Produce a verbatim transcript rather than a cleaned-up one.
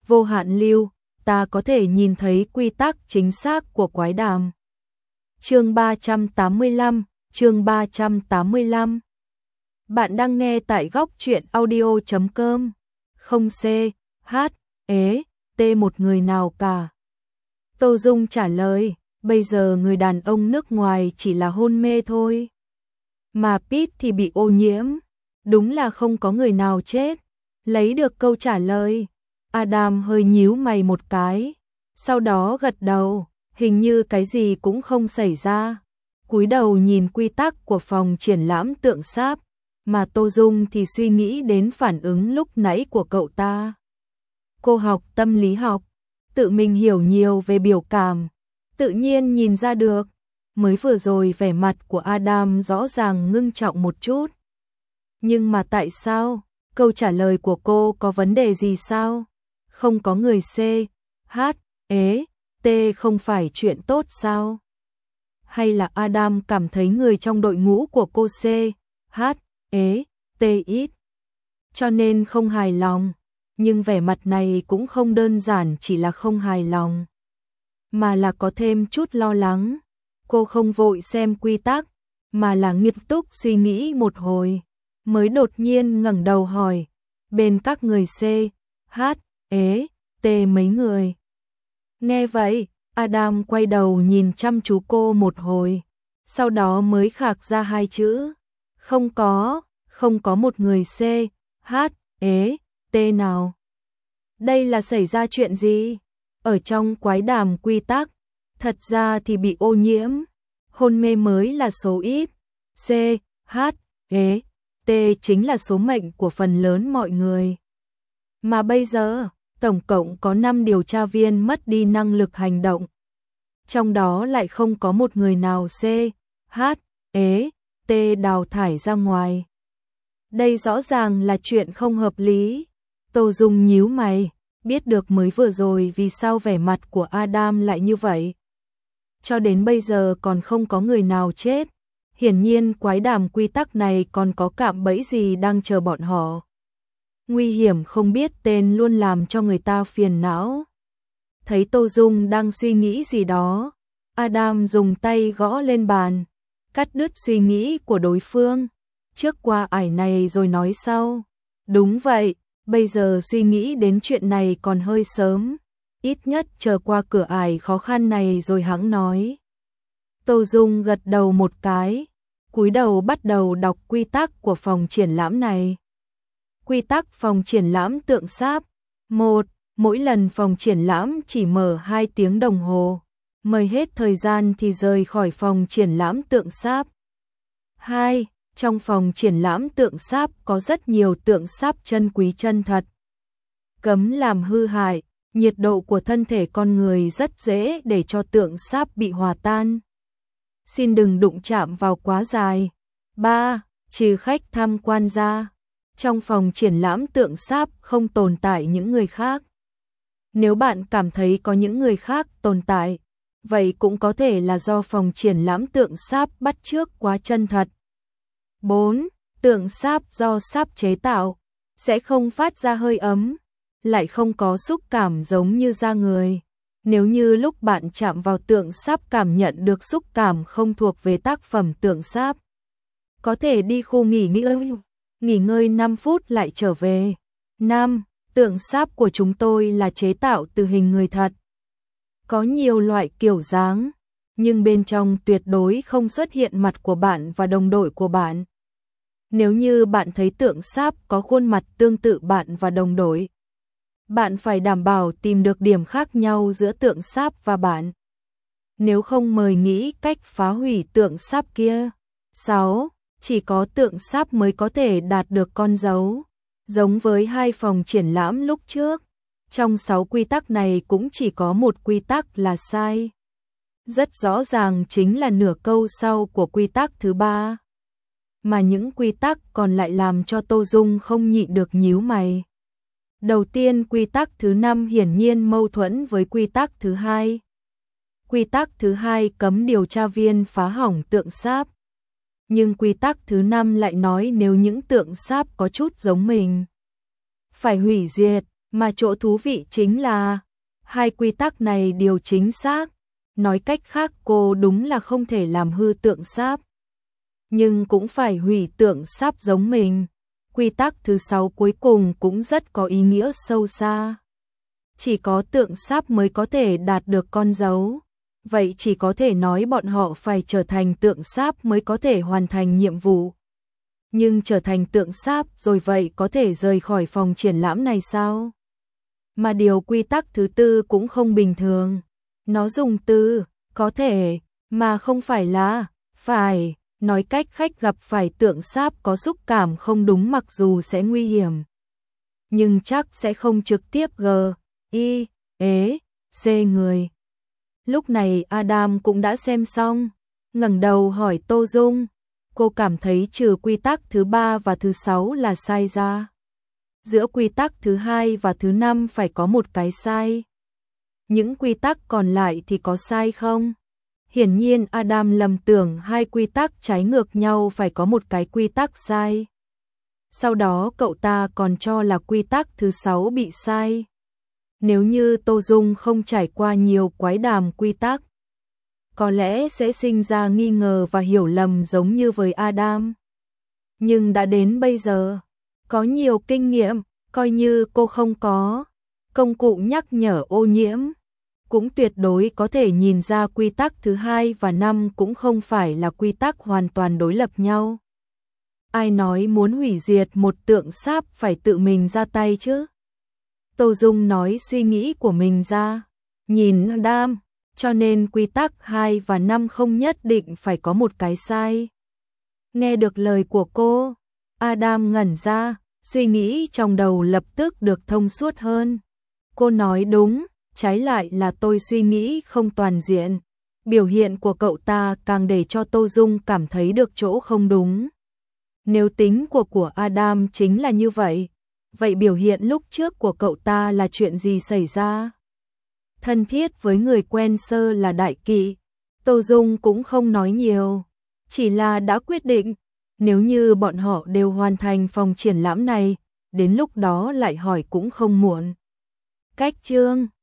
vô hạn lưu, ta có thể nhìn thấy quy tắc chính xác của quái đàm. Chương ba trăm tám mươi lăm, chương ba trăm tám mươi lăm. Bạn đang nghe tại góc truyện audio chấm com. Không c, h, ế, t một người nào cả. Tô Dung trả lời, bây giờ người đàn ông nước ngoài chỉ là hôn mê thôi. Mà Pete thì bị ô nhiễm. Đúng là không có người nào chết. Lấy được câu trả lời. Adam hơi nhíu mày một cái. Sau đó gật đầu, hình như cái gì cũng không xảy ra. Cúi đầu nhìn quy tắc của phòng triển lãm tượng sáp. Mà Tô Dung thì suy nghĩ đến phản ứng lúc nãy của cậu ta. Cô học tâm lý học, tự mình hiểu nhiều về biểu cảm, tự nhiên nhìn ra được. Mới vừa rồi vẻ mặt của Adam rõ ràng ngưng trọng một chút. Nhưng mà tại sao? Câu trả lời của cô có vấn đề gì sao? Không có người C, H, ế, T không phải chuyện tốt sao? Hay là Adam cảm thấy người trong đội ngũ của cô C, H, ế, T ít, cho nên không hài lòng? Nhưng vẻ mặt này cũng không đơn giản chỉ là không hài lòng, mà là có thêm chút lo lắng. Cô không vội xem quy tắc, mà là nghiêm túc suy nghĩ một hồi, mới đột nhiên ngẩng đầu hỏi, bên các người C, H, ế, T mấy người? Nghe vậy, Adam quay đầu nhìn chăm chú cô một hồi, sau đó mới khạc ra hai chữ, không có, không có một người C, H, ế, T nào. Đây là xảy ra chuyện gì? Ở trong quái đàm quy tắc, thật ra thì bị ô nhiễm, hôn mê mới là số ít, C, H, ế, T chính là số mệnh của phần lớn mọi người. Mà bây giờ, tổng cộng có năm điều tra viên mất đi năng lực hành động. Trong đó lại không có một người nào C, H, ế, T đào thải ra ngoài. Đây rõ ràng là chuyện không hợp lý. Tô Dung nhíu mày, biết được mới vừa rồi vì sao vẻ mặt của Adam lại như vậy. Cho đến bây giờ còn không có người nào chết. Hiển nhiên quái đàm quy tắc này còn có cạm bẫy gì đang chờ bọn họ. Nguy hiểm không biết tên luôn làm cho người ta phiền não. Thấy Tô Dung đang suy nghĩ gì đó, Adam dùng tay gõ lên bàn, cắt đứt suy nghĩ của đối phương. Trước qua ải này rồi nói sau. Đúng vậy, bây giờ suy nghĩ đến chuyện này còn hơi sớm. Ít nhất chờ qua cửa ải khó khăn này rồi hẵng nói. Tô Dung gật đầu một cái, cúi đầu bắt đầu đọc quy tắc của phòng triển lãm này. Quy tắc phòng triển lãm tượng sáp. một. Mỗi lần phòng triển lãm chỉ mở hai tiếng đồng hồ. Mời hết thời gian thì rời khỏi phòng triển lãm tượng sáp. hai. Trong phòng triển lãm tượng sáp có rất nhiều tượng sáp chân quý chân thật. Cấm làm hư hại, nhiệt độ của thân thể con người rất dễ để cho tượng sáp bị hòa tan. Xin đừng đụng chạm vào quá dài. ba. Trừ khách tham quan ra, trong phòng triển lãm tượng sáp không tồn tại những người khác. Nếu bạn cảm thấy có những người khác tồn tại, vậy cũng có thể là do phòng triển lãm tượng sáp bắt chước quá chân thật. bốn. Tượng sáp do sáp chế tạo, sẽ không phát ra hơi ấm, lại không có xúc cảm giống như da người. Nếu như lúc bạn chạm vào tượng sáp cảm nhận được xúc cảm không thuộc về tác phẩm tượng sáp, có thể đi khu nghỉ ngơi, nghỉ ngơi năm phút lại trở về. năm. Tượng sáp của chúng tôi là chế tạo từ hình người thật. Có nhiều loại kiểu dáng, nhưng bên trong tuyệt đối không xuất hiện mặt của bạn và đồng đội của bạn. Nếu như bạn thấy tượng sáp có khuôn mặt tương tự bạn và đồng đội, bạn phải đảm bảo tìm được điểm khác nhau giữa tượng sáp và bạn. Nếu không mời nghĩ cách phá hủy tượng sáp kia. sáu. Chỉ có tượng sáp mới có thể đạt được con dấu. Giống với hai phòng triển lãm lúc trước, trong sáu quy tắc này cũng chỉ có một quy tắc là sai. Rất rõ ràng chính là nửa câu sau của quy tắc thứ ba. Mà những quy tắc còn lại làm cho Tô Dung không nhịn được nhíu mày. Đầu tiên quy tắc thứ năm hiển nhiên mâu thuẫn với quy tắc thứ hai. Quy tắc thứ hai cấm điều tra viên phá hỏng tượng sáp. Nhưng quy tắc thứ năm lại nói nếu những tượng sáp có chút giống mình, phải hủy diệt, Mà chỗ thú vị chính là hai quy tắc này đều chính xác. Nói cách khác cô đúng là không thể làm hư tượng sáp. Nhưng cũng phải hủy tượng sáp giống mình. Quy tắc thứ sáu cuối cùng cũng rất có ý nghĩa sâu xa. Chỉ có tượng sáp mới có thể đạt được con dấu. Vậy chỉ có thể nói bọn họ phải trở thành tượng sáp mới có thể hoàn thành nhiệm vụ. Nhưng trở thành tượng sáp rồi vậy có thể rời khỏi phòng triển lãm này sao? Mà điều quy tắc thứ tư cũng không bình thường. Nó dùng từ có thể mà không phải là phải. Nói cách khách gặp phải tượng sáp có xúc cảm không đúng mặc dù sẽ nguy hiểm. Nhưng chắc sẽ không trực tiếp g, i, ế, c người. Lúc này Adam cũng đã xem xong, ngẩng đầu hỏi Tô Dung. Cô cảm thấy trừ quy tắc thứ ba và thứ sáu là sai ra. Giữa quy tắc thứ hai và thứ năm phải có một cái sai. Những quy tắc còn lại thì có sai không? Hiển nhiên Adam lầm tưởng hai quy tắc trái ngược nhau phải có một cái quy tắc sai. Sau đó cậu ta còn cho là quy tắc thứ sáu bị sai. Nếu như Tô Dung không trải qua nhiều quái đàm quy tắc, có lẽ sẽ sinh ra nghi ngờ và hiểu lầm giống như với Adam. Nhưng đã đến bây giờ, có nhiều kinh nghiệm, coi như cô không có công cụ nhắc nhở ô nhiễm, cũng tuyệt đối có thể nhìn ra quy tắc thứ hai và năm cũng không phải là quy tắc hoàn toàn đối lập nhau. Ai nói muốn hủy diệt một tượng sáp phải tự mình ra tay chứ? Tô Dung nói suy nghĩ của mình ra, nhìn Adam, cho nên quy tắc hai và năm không nhất định phải có một cái sai. Nghe được lời của cô, Adam ngẩn ra, suy nghĩ trong đầu lập tức được thông suốt hơn. Cô nói đúng, trái lại là tôi suy nghĩ không toàn diện. Biểu hiện của cậu ta càng để cho Tô Dung cảm thấy được chỗ không đúng. Nếu tính của của Adam chính là như vậy, vậy biểu hiện lúc trước của cậu ta là chuyện gì xảy ra? Thân thiết với người quen sơ là đại kỵ, Tô Dung cũng không nói nhiều, chỉ là đã quyết định, nếu như bọn họ đều hoàn thành phòng triển lãm này, đến lúc đó lại hỏi cũng không muộn. Cách chương